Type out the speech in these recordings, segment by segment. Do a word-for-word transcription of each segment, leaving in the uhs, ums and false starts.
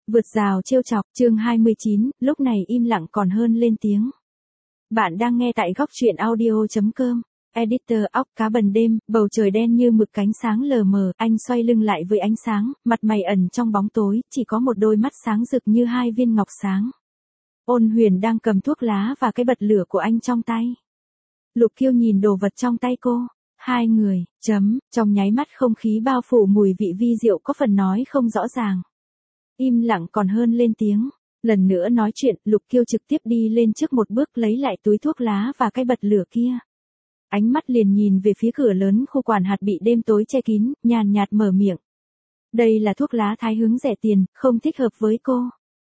Vượt rào trêu chọc, chương hai mươi chín, lúc này im lặng còn hơn lên tiếng. Bạn đang nghe tại góc truyện audio chấm com. Editor óc cá bần đêm, bầu trời đen như mực cánh sáng lờ mờ, anh xoay lưng lại với ánh sáng, mặt mày ẩn trong bóng tối, chỉ có một đôi mắt sáng rực như hai viên ngọc sáng. Ôn Huyền đang cầm thuốc lá và cái bật lửa của anh trong tay. Lục Kiêu nhìn đồ vật trong tay cô. Hai người, chấm, trong nháy mắt không khí bao phủ mùi vị vi rượu có phần nói không rõ ràng. Im lặng còn hơn lên tiếng. Lần nữa nói chuyện, Lục Kiêu trực tiếp đi lên trước một bước lấy lại túi thuốc lá và cái bật lửa kia. Ánh mắt liền nhìn về phía cửa lớn khu quản hạt bị đêm tối che kín, nhàn nhạt mở miệng. Đây là thuốc lá thái hướng rẻ tiền, không thích hợp với cô.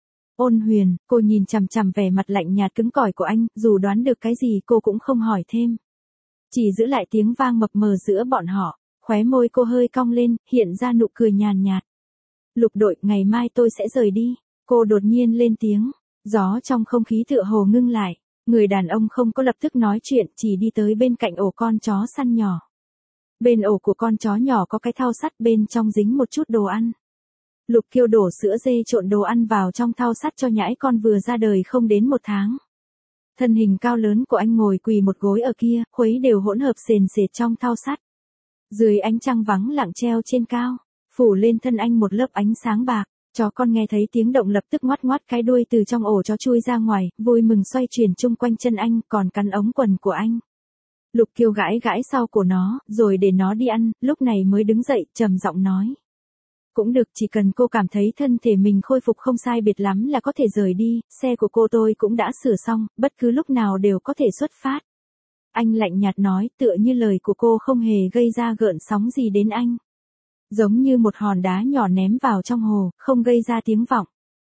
Ôn Huyền, cô nhìn chằm chằm vẻ mặt lạnh nhạt cứng cỏi của anh, dù đoán được cái gì cô cũng không hỏi thêm. Chỉ giữ lại tiếng vang mập mờ giữa bọn họ, khóe môi cô hơi cong lên, hiện ra nụ cười nhàn nhạt. Lục đội, ngày mai tôi sẽ rời đi. Cô đột nhiên lên tiếng, gió trong không khí tựa hồ ngưng lại. Người đàn ông không có lập tức nói chuyện, chỉ đi tới bên cạnh ổ con chó săn nhỏ. Bên ổ của con chó nhỏ có cái thau sắt, bên trong dính một chút đồ ăn. Lục Kiêu đổ sữa dê trộn đồ ăn vào trong thau sắt cho nhãi con vừa ra đời không đến một tháng. Thân hình cao lớn của anh ngồi quỳ một gối ở kia, khuấy đều hỗn hợp sền sệt trong thau sắt. Dưới ánh trăng vắng lặng treo trên cao, phủ lên thân anh một lớp ánh sáng bạc. Chó con nghe thấy tiếng động lập tức ngoắt ngoắt cái đuôi từ trong ổ chó chui ra ngoài, vui mừng xoay chuyển chung quanh chân anh, còn cắn ống quần của anh. Lục Kiêu gãi gãi sau cổ nó, rồi để nó đi ăn, lúc này mới đứng dậy, trầm giọng nói. Cũng được, chỉ cần cô cảm thấy thân thể mình khôi phục không sai biệt lắm là có thể rời đi, xe của cô tôi cũng đã sửa xong, bất cứ lúc nào đều có thể xuất phát. Anh lạnh nhạt nói, tựa như lời của cô không hề gây ra gợn sóng gì đến anh. Giống như một hòn đá nhỏ ném vào trong hồ, không gây ra tiếng vọng.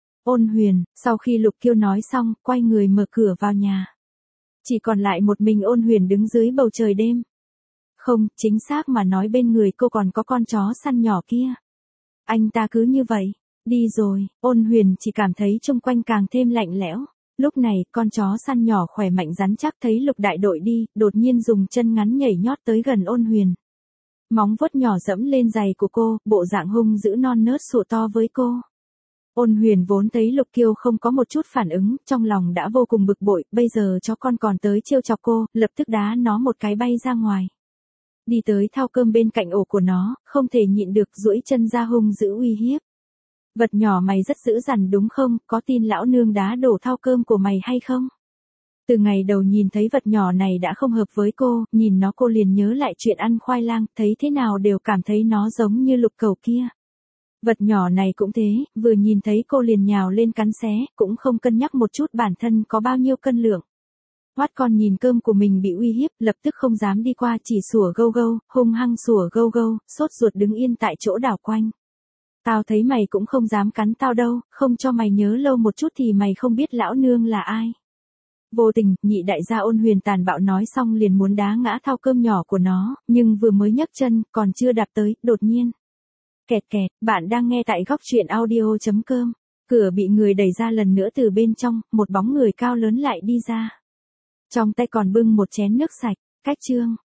Ôn Huyền, sau khi Lục Kiêu nói xong, quay người mở cửa vào nhà. Chỉ còn lại một mình Ôn Huyền đứng dưới bầu trời đêm. Không, chính xác mà nói bên người cô còn có con chó săn nhỏ kia. Anh ta cứ như vậy, đi rồi. Ôn Huyền chỉ cảm thấy xung quanh càng thêm lạnh lẽo. Lúc này, con chó săn nhỏ khỏe mạnh rắn chắc thấy Lục đại đội đi, đột nhiên dùng chân ngắn nhảy nhót tới gần Ôn Huyền. Móng vuốt nhỏ dẫm lên giày của cô, bộ dạng hung dữ non nớt sủa to với cô. Ôn Huyền vốn thấy Lục Kiêu không có một chút phản ứng, trong lòng đã vô cùng bực bội, bây giờ chó con còn tới trêu chọc cô, lập tức đá nó một cái bay ra ngoài. Đi tới thau cơm bên cạnh ổ của nó, không thể nhịn được duỗi chân ra hung dữ uy hiếp. Vật nhỏ mày rất dữ dằn đúng không, có tin lão nương đá đổ thau cơm của mày hay không? Từ ngày đầu nhìn thấy vật nhỏ này đã không hợp với cô, nhìn nó cô liền nhớ lại chuyện ăn khoai lang, thấy thế nào đều cảm thấy nó giống như Lục Cẩu kia. Vật nhỏ này cũng thế, vừa nhìn thấy cô liền nhào lên cắn xé, cũng không cân nhắc một chút bản thân có bao nhiêu cân lượng. Hoát con nhìn cơm của mình bị uy hiếp, lập tức không dám đi qua, chỉ sủa gâu gâu, hung hăng sủa gâu gâu, sốt ruột đứng yên tại chỗ đảo quanh. Tao thấy mày cũng không dám cắn tao đâu, không cho mày nhớ lâu một chút thì mày không biết lão nương là ai. Vô tình, nhị đại gia Ôn Huyền tàn bạo nói xong liền muốn đá ngã thau cơm nhỏ của nó, nhưng vừa mới nhấc chân, còn chưa đạp tới, đột nhiên. Kẹt kẹt, bạn đang nghe tại góc truyện audio chấm com. Cửa bị người đẩy ra lần nữa từ bên trong, một bóng người cao lớn lại đi ra. Trong tay còn bưng một chén nước sạch, cách chương.